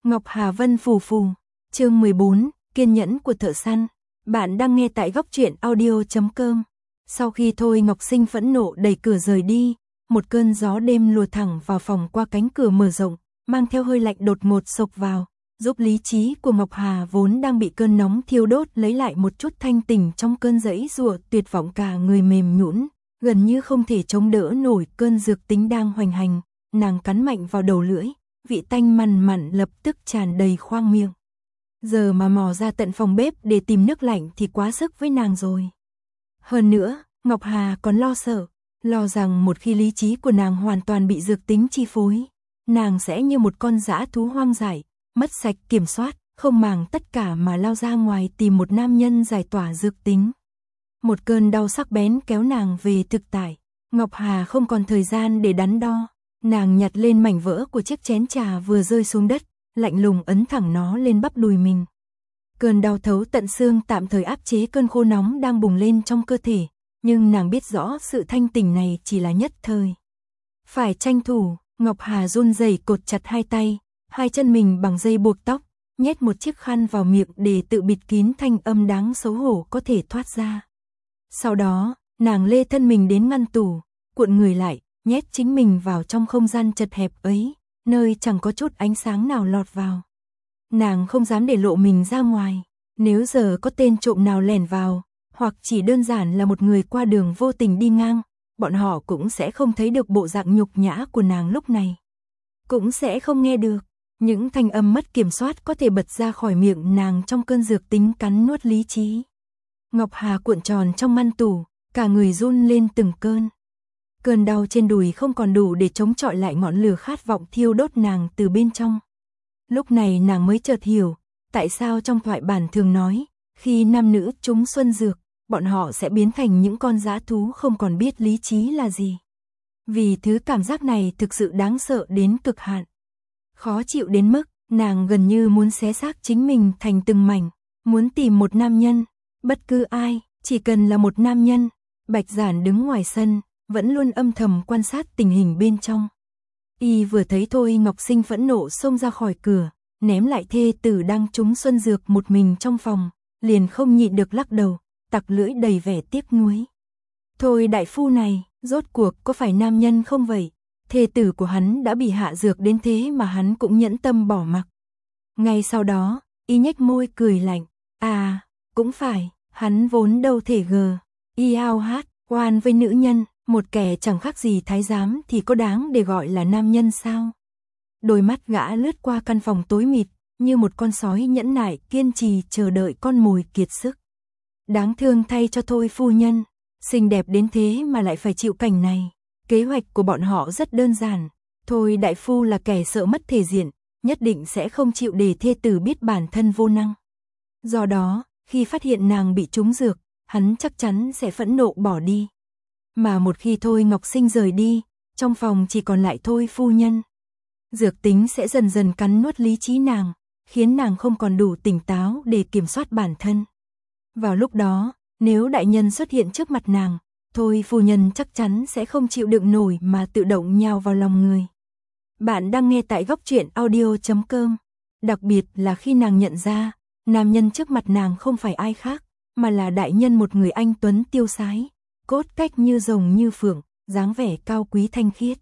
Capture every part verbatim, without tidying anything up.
Ngọc Hà Vân phù phù, chương mười bốn, kiên nhẫn của thợ săn. Bạn đang nghe tại góc truyện audio chấm com. Sau khi Thôi Ngọc Sinh phẫn nộ đẩy cửa rời đi, một cơn gió đêm lùa thẳng vào phòng qua cánh cửa mở rộng, mang theo hơi lạnh đột ngột xộc vào, giúp lý trí của Ngọc Hà vốn đang bị cơn nóng thiêu đốt lấy lại một chút thanh tỉnh trong cơn giãy giụa tuyệt vọng, cả người mềm nhũn, gần như không thể chống đỡ nổi cơn dược tính đang hoành hành. Nàng cắn mạnh vào đầu lưỡi, vị tanh mằn mặn lập tức tràn đầy khoang miệng. Giờ mà mò ra tận phòng bếp để tìm nước lạnh thì quá sức với nàng rồi. Hơn nữa, Ngọc Hà còn lo sợ, lo rằng một khi lý trí của nàng hoàn toàn bị dược tính chi phối, nàng sẽ như một con dã thú hoang dại, mất sạch kiểm soát, không màng tất cả mà lao ra ngoài tìm một nam nhân giải tỏa dược tính. Một cơn đau sắc bén kéo nàng về thực tại. Ngọc Hà không còn thời gian để đắn đo. Nàng nhặt lên mảnh vỡ của chiếc chén trà vừa rơi xuống đất, lạnh lùng ấn thẳng nó lên bắp đùi mình. Cơn đau thấu tận xương tạm thời áp chế cơn khô nóng đang bùng lên trong cơ thể, nhưng nàng biết rõ sự thanh tỉnh này chỉ là nhất thời. Phải tranh thủ, Ngọc Hà run rẩy cột chặt hai tay, hai chân mình bằng dây buộc tóc, nhét một chiếc khăn vào miệng để tự bịt kín thanh âm đáng xấu hổ có thể thoát ra. Sau đó, nàng lê thân mình đến ngăn tủ, cuộn người lại, nhét chính mình vào trong không gian chật hẹp ấy, nơi chẳng có chút ánh sáng nào lọt vào. Nàng không dám để lộ mình ra ngoài, nếu giờ có tên trộm nào lẻn vào, hoặc chỉ đơn giản là một người qua đường vô tình đi ngang, bọn họ cũng sẽ không thấy được bộ dạng nhục nhã của nàng lúc này. Cũng sẽ không nghe được những thanh âm mất kiểm soát có thể bật ra khỏi miệng nàng trong cơn dược tính cắn nuốt lý trí. Ngọc Hà cuộn tròn trong ngăn tủ, cả người run lên từng cơn. Cơn đau trên đùi không còn đủ để chống chọi lại ngọn lửa khát vọng thiêu đốt nàng từ bên trong. Lúc này nàng mới chợt hiểu, tại sao trong thoại bản thường nói, khi nam nữ trúng xuân dược, bọn họ sẽ biến thành những con dã thú không còn biết lý trí là gì. Vì thứ cảm giác này thực sự đáng sợ đến cực hạn. Khó chịu đến mức, nàng gần như muốn xé xác chính mình thành từng mảnh, muốn tìm một nam nhân, bất cứ ai, chỉ cần là một nam nhân. Bạch Giản đứng ngoài sân, vẫn luôn âm thầm quan sát tình hình bên trong. Y vừa thấy Thôi Ngọc Sinh phẫn nộ xông ra khỏi cửa, ném lại thê tử đang trúng xuân dược một mình trong phòng, liền không nhịn được lắc đầu, tặc lưỡi đầy vẻ tiếc nuối. Thôi đại phu này, rốt cuộc có phải nam nhân không vậy? Thê tử của hắn đã bị hạ dược đến thế mà hắn cũng nhẫn tâm bỏ mặc. Ngay sau đó, y nhếch môi cười lạnh, à, cũng phải, hắn vốn đâu thể gờ, y ao hát, oan với nữ nhân. Một kẻ chẳng khác gì thái giám thì có đáng để gọi là nam nhân sao? Đôi mắt gã lướt qua căn phòng tối mịt, như một con sói nhẫn nại kiên trì chờ đợi con mồi kiệt sức. Đáng thương thay cho Thôi phu nhân, xinh đẹp đến thế mà lại phải chịu cảnh này. Kế hoạch của bọn họ rất đơn giản, Thôi đại phu là kẻ sợ mất thể diện, nhất định sẽ không chịu để thê tử biết bản thân vô năng. Do đó, khi phát hiện nàng bị trúng dược, hắn chắc chắn sẽ phẫn nộ bỏ đi. Mà một khi Thôi Ngọc Sinh rời đi, trong phòng chỉ còn lại Thôi phu nhân. Dược tính sẽ dần dần cắn nuốt lý trí nàng, khiến nàng không còn đủ tỉnh táo để kiểm soát bản thân. Vào lúc đó, nếu đại nhân xuất hiện trước mặt nàng, Thôi phu nhân chắc chắn sẽ không chịu đựng nổi mà tự động nhào vào lòng người. Bạn đang nghe tại góc truyện audio chấm com. Đặc biệt là khi nàng nhận ra, nam nhân trước mặt nàng không phải ai khác, mà là đại nhân, một người anh tuấn tiêu sái, cốt cách như rồng như phượng, dáng vẻ cao quý thanh khiết.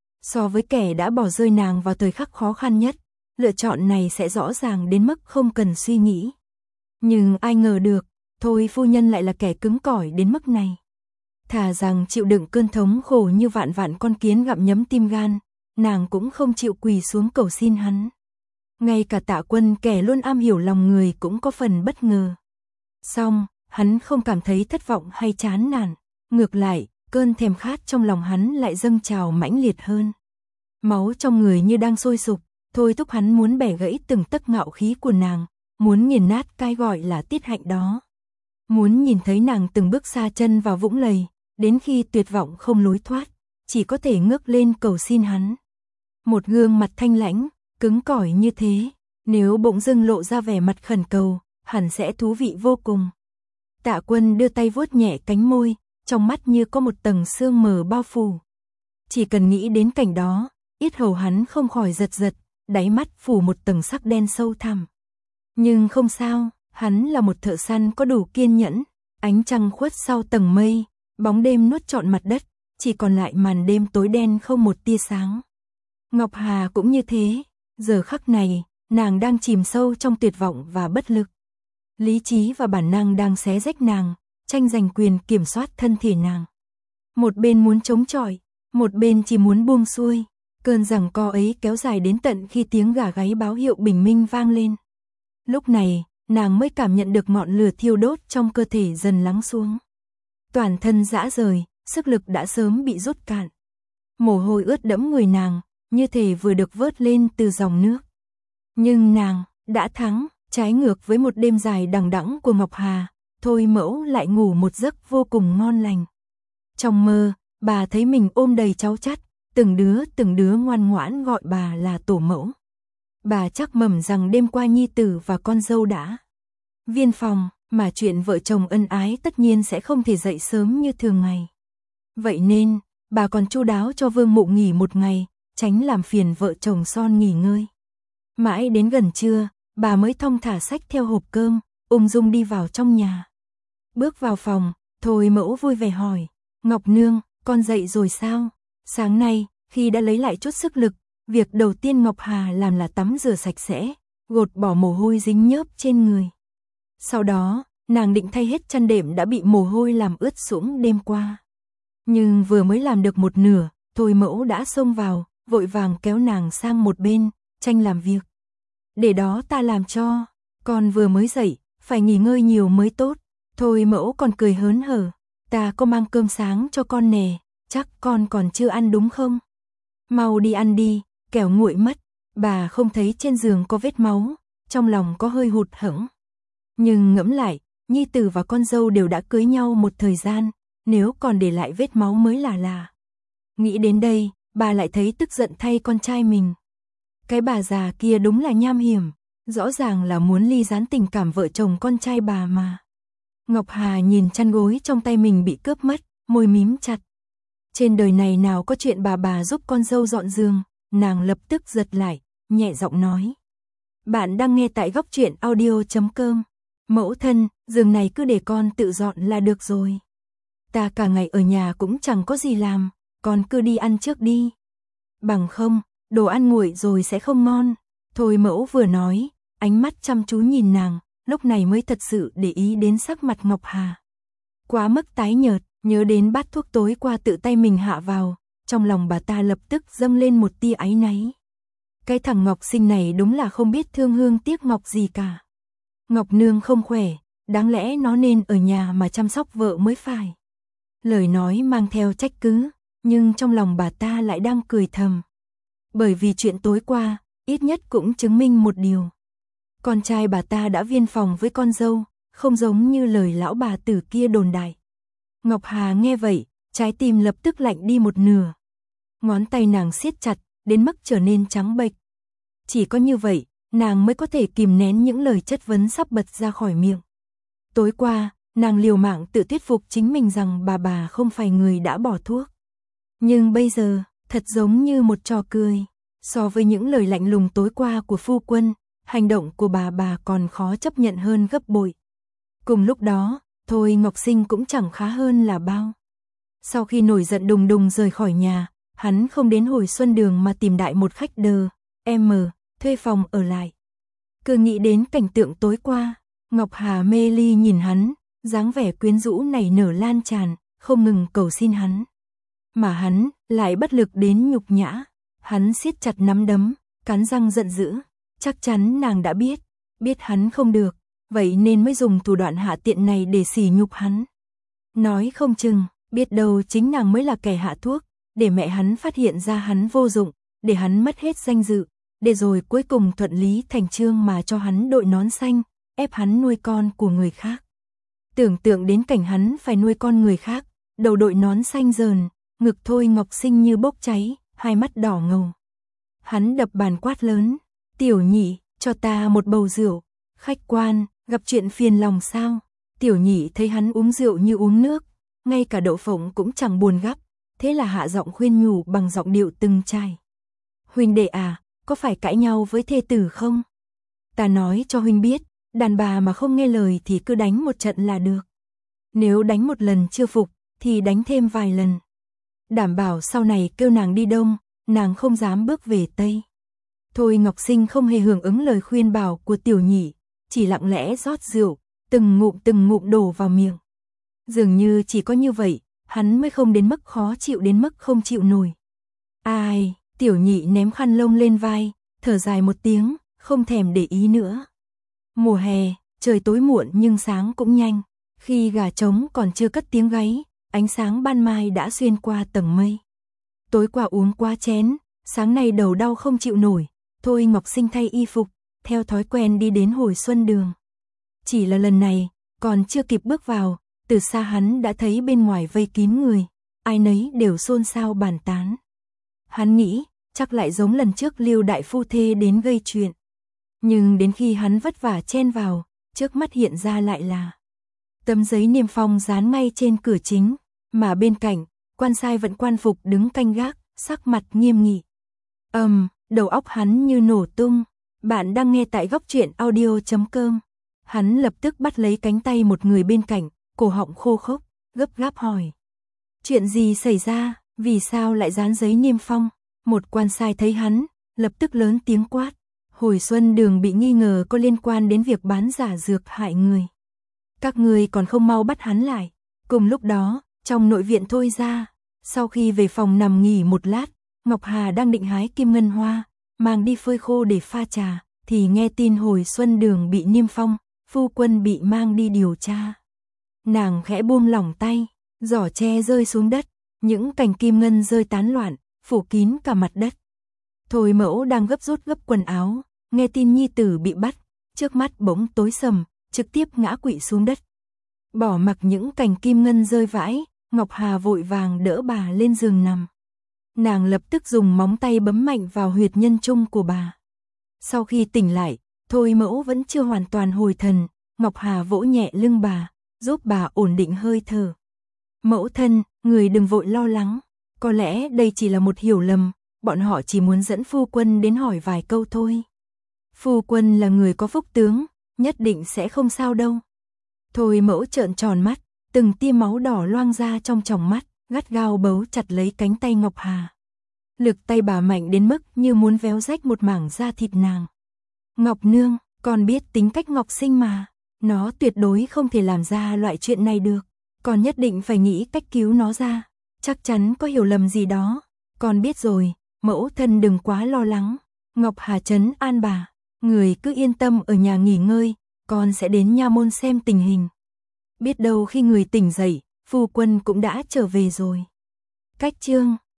So với kẻ đã bỏ rơi nàng vào thời khắc khó khăn nhất, lựa chọn này sẽ rõ ràng đến mức không cần suy nghĩ. Nhưng ai ngờ được, Thôi phu nhân lại là kẻ cứng cỏi đến mức này. Thà rằng chịu đựng cơn thống khổ như vạn vạn con kiến gặm nhấm tim gan, nàng cũng không chịu quỳ xuống cầu xin hắn. Ngay cả Tạ Quân, kẻ luôn am hiểu lòng người, cũng có phần bất ngờ. Song, hắn không cảm thấy thất vọng hay chán nản. Ngược lại, cơn thèm khát trong lòng hắn lại dâng trào mãnh liệt hơn. Máu trong người như đang sôi sục, thôi thúc hắn muốn bẻ gãy từng tấc ngạo khí của nàng, muốn nghiền nát cái gọi là tiết hạnh đó. Muốn nhìn thấy nàng từng bước xa chân vào vũng lầy, đến khi tuyệt vọng không lối thoát, chỉ có thể ngước lên cầu xin hắn. Một gương mặt thanh lãnh, cứng cỏi như thế, nếu bỗng dưng lộ ra vẻ mặt khẩn cầu, hẳn sẽ thú vị vô cùng. Tạ Quân đưa tay vuốt nhẹ cánh môi, trong mắt như có một tầng sương mờ bao phủ. Chỉ cần nghĩ đến cảnh đó, yết hầu hắn không khỏi giật giật, đáy mắt phủ một tầng sắc đen sâu thẳm. Nhưng không sao, hắn là một thợ săn có đủ kiên nhẫn, ánh trăng khuất sau tầng mây, bóng đêm nuốt trọn mặt đất, chỉ còn lại màn đêm tối đen không một tia sáng. Ngọc Hà cũng như thế, giờ khắc này, nàng đang chìm sâu trong tuyệt vọng và bất lực. Lý trí và bản năng đang xé rách nàng, tranh giành quyền kiểm soát thân thể nàng. Một bên muốn chống chọi, một bên chỉ muốn buông xuôi. Cơn giằng co ấy kéo dài đến tận khi tiếng gà gáy báo hiệu bình minh vang lên. Lúc này, nàng mới cảm nhận được ngọn lửa thiêu đốt trong cơ thể dần lắng xuống. Toàn thân rã rời, sức lực đã sớm bị rút cạn. Mồ hôi ướt đẫm người nàng, như thể vừa được vớt lên từ dòng nước. Nhưng nàng đã thắng, trái ngược với một đêm dài đằng đẵng của Ngọc Hà, Thôi Mẫu lại ngủ một giấc vô cùng ngon lành. Trong mơ, bà thấy mình ôm đầy cháu chắt, từng đứa từng đứa ngoan ngoãn gọi bà là tổ mẫu. Bà chắc mẩm rằng đêm qua nhi tử và con dâu đã viên phòng, mà chuyện vợ chồng ân ái tất nhiên sẽ không thể dậy sớm như thường ngày. Vậy nên, bà còn chu đáo cho Vương Mụ nghỉ một ngày, tránh làm phiền vợ chồng son nghỉ ngơi. Mãi đến gần trưa, bà mới thong thả xách theo hộp cơm, ung dung đi vào trong nhà. Bước vào phòng, Thôi Mẫu vui vẻ hỏi, Ngọc Nương, con dậy rồi sao? Sáng nay, khi đã lấy lại chút sức lực, việc đầu tiên Ngọc Hà làm là tắm rửa sạch sẽ, gột bỏ mồ hôi dính nhớp trên người. Sau đó, nàng định thay hết chăn đệm đã bị mồ hôi làm ướt sũng đêm qua. Nhưng vừa mới làm được một nửa, Thôi Mẫu đã xông vào, vội vàng kéo nàng sang một bên, tranh làm việc. Để đó ta làm cho, con vừa mới dậy, phải nghỉ ngơi nhiều mới tốt. Thôi Mẫu còn cười hớn hở, ta có mang cơm sáng cho con nè, chắc con còn chưa ăn đúng không? Mau đi ăn đi, kẻo nguội mất. Bà không thấy trên giường có vết máu, trong lòng có hơi hụt hẫng. Nhưng ngẫm lại, nhi tử và con dâu đều đã cưới nhau một thời gian, nếu còn để lại vết máu mới là lạ. Nghĩ đến đây, bà lại thấy tức giận thay con trai mình. Cái bà già kia đúng là nham hiểm, rõ ràng là muốn ly gián tình cảm vợ chồng con trai bà mà. Ngọc Hà nhìn chăn gối trong tay mình bị cướp mất, môi mím chặt. Trên đời này nào có chuyện bà bà giúp con dâu dọn giường, nàng lập tức giật lại, nhẹ giọng nói. Bạn đang nghe tại góc truyện audio chấm com. Mẫu thân, giường này cứ để con tự dọn là được rồi. Ta cả ngày ở nhà cũng chẳng có gì làm, con cứ đi ăn trước đi. Bằng không, đồ ăn nguội rồi sẽ không ngon. Thôi Mẫu vừa nói, ánh mắt chăm chú nhìn nàng, lúc này mới thật sự để ý đến sắc mặt Ngọc Hà. Quá mức tái nhợt, nhớ đến bát thuốc tối qua tự tay mình hạ vào, trong lòng bà ta lập tức dâng lên một tia áy náy. Cái thằng Ngọc Sinh này đúng là không biết thương hương tiếc ngọc gì cả. Ngọc Nương không khỏe, đáng lẽ nó nên ở nhà mà chăm sóc vợ mới phải. Lời nói mang theo trách cứ, nhưng trong lòng bà ta lại đang cười thầm. Bởi vì chuyện tối qua, ít nhất cũng chứng minh một điều. Con trai bà ta đã viên phòng với con dâu, không giống như lời lão bà tử kia đồn đại. Ngọc Hà nghe vậy, trái tim lập tức lạnh đi một nửa. Ngón tay nàng siết chặt, đến mức trở nên trắng bệch. Chỉ có như vậy, nàng mới có thể kìm nén những lời chất vấn sắp bật ra khỏi miệng. Tối qua, nàng liều mạng tự thuyết phục chính mình rằng bà bà không phải người đã bỏ thuốc. Nhưng bây giờ, thật giống như một trò cười. So với những lời lạnh lùng tối qua của phu quân, hành động của bà bà còn khó chấp nhận hơn gấp bội. Cùng lúc đó, Thôi Ngọc Sinh cũng chẳng khá hơn là bao. Sau khi nổi giận đùng đùng rời khỏi nhà, hắn không đến Hồi Xuân Đường mà tìm đại một khách đờ, em, thuê phòng ở lại. Cứ nghĩ đến cảnh tượng tối qua, Ngọc Hà mê ly nhìn hắn, dáng vẻ quyến rũ nảy nở lan tràn, không ngừng cầu xin hắn. Mà hắn lại bất lực đến nhục nhã, hắn siết chặt nắm đấm, cắn răng giận dữ, chắc chắn nàng đã biết, biết hắn không được, vậy nên mới dùng thủ đoạn hạ tiện này để sỉ nhục hắn. Nói không chừng, biết đâu chính nàng mới là kẻ hạ thuốc, để mẹ hắn phát hiện ra hắn vô dụng, để hắn mất hết danh dự, để rồi cuối cùng thuận lý thành chương mà cho hắn đội nón xanh, ép hắn nuôi con của người khác. Tưởng tượng đến cảnh hắn phải nuôi con người khác, đầu đội nón xanh dờn, ngực Thôi Ngọc Sinh như bốc cháy, hai mắt đỏ ngầu. Hắn đập bàn quát lớn, Tiểu Nhị, cho ta một bầu rượu. Khách quan, gặp chuyện phiền lòng sao? Tiểu Nhị thấy hắn uống rượu như uống nước, ngay cả đậu phộng cũng chẳng buồn gắp, thế là hạ giọng khuyên nhủ bằng giọng điệu từng chai. Huynh đệ à, có phải cãi nhau với thê tử không? Ta nói cho huynh biết, đàn bà mà không nghe lời thì cứ đánh một trận là được. Nếu đánh một lần chưa phục, thì đánh thêm vài lần. Đảm bảo sau này kêu nàng đi đông, nàng không dám bước về tây. Thôi Ngọc Sinh không hề hưởng ứng lời khuyên bảo của tiểu nhị, chỉ lặng lẽ rót rượu, từng ngụm từng ngụm đổ vào miệng. Dường như chỉ có như vậy, hắn mới không đến mức khó chịu đến mức không chịu nổi. Ai, tiểu nhị ném khăn lông lên vai, thở dài một tiếng, không thèm để ý nữa. Mùa hè, trời tối muộn nhưng sáng cũng nhanh. Khi gà trống còn chưa cất tiếng gáy, ánh sáng ban mai đã xuyên qua tầng mây. Tối qua uống quá chén, sáng nay đầu đau không chịu nổi, thôi Ngọc Sinh thay y phục, theo thói quen đi đến Hồi Xuân Đường. Chỉ là lần này, còn chưa kịp bước vào, từ xa hắn đã thấy bên ngoài vây kín người, ai nấy đều xôn xao bàn tán. Hắn nghĩ, chắc lại giống lần trước Lưu đại phu thê đến gây chuyện. Nhưng đến khi hắn vất vả chen vào, trước mắt hiện ra lại là tấm giấy niêm phong dán ngay trên cửa chính, mà bên cạnh, quan sai vận quan phục đứng canh gác, sắc mặt nghiêm nghị. Ầm, um, đầu óc hắn như nổ tung. Bạn đang nghe tại góc truyện audio chấm com. Hắn lập tức bắt lấy cánh tay một người bên cạnh, cổ họng khô khốc, gấp gáp hỏi. Chuyện gì xảy ra, vì sao lại dán giấy niêm phong? Một quan sai thấy hắn, lập tức lớn tiếng quát. Hồi Xuân Đường bị nghi ngờ có liên quan đến việc bán giả dược hại người. Các người còn không mau bắt hắn lại. Cùng lúc đó, trong nội viện Thôi ra, sau khi về phòng nằm nghỉ một lát, Ngọc Hà đang định hái kim ngân hoa, mang đi phơi khô để pha trà, thì nghe tin Hồi Xuân Đường bị niêm phong, phu quân bị mang đi điều tra. Nàng khẽ buông lỏng tay, giỏ tre rơi xuống đất, những cành kim ngân rơi tán loạn, phủ kín cả mặt đất. Thôi mẫu đang gấp rút gấp quần áo, nghe tin nhi tử bị bắt, trước mắt bỗng tối sầm, trực tiếp ngã quỵ xuống đất. Bỏ mặc những cành kim ngân rơi vãi, Ngọc Hà vội vàng đỡ bà lên giường nằm. Nàng lập tức dùng móng tay bấm mạnh vào huyệt nhân trung của bà. Sau khi tỉnh lại, Thôi mẫu vẫn chưa hoàn toàn hồi thần, Ngọc Hà vỗ nhẹ lưng bà, giúp bà ổn định hơi thở. Mẫu thân, người đừng vội lo lắng, có lẽ đây chỉ là một hiểu lầm, bọn họ chỉ muốn dẫn phu quân đến hỏi vài câu thôi. Phu quân là người có phúc tướng, nhất định sẽ không sao đâu. Thôi mẫu trợn tròn mắt, từng tia máu đỏ loang ra trong tròng mắt, gắt gao bấu chặt lấy cánh tay Ngọc Hà. Lực tay bà mạnh đến mức như muốn véo rách một mảng da thịt nàng. Ngọc nương, con biết tính cách Ngọc Sinh mà, nó tuyệt đối không thể làm ra loại chuyện này được, con nhất định phải nghĩ cách cứu nó ra, chắc chắn có hiểu lầm gì đó. Con biết rồi, mẫu thân đừng quá lo lắng. Ngọc Hà trấn an bà, người cứ yên tâm ở nhà nghỉ ngơi, con sẽ đến nha môn xem tình hình. Biết đâu khi người tỉnh dậy, phu quân cũng đã trở về rồi. Cách chương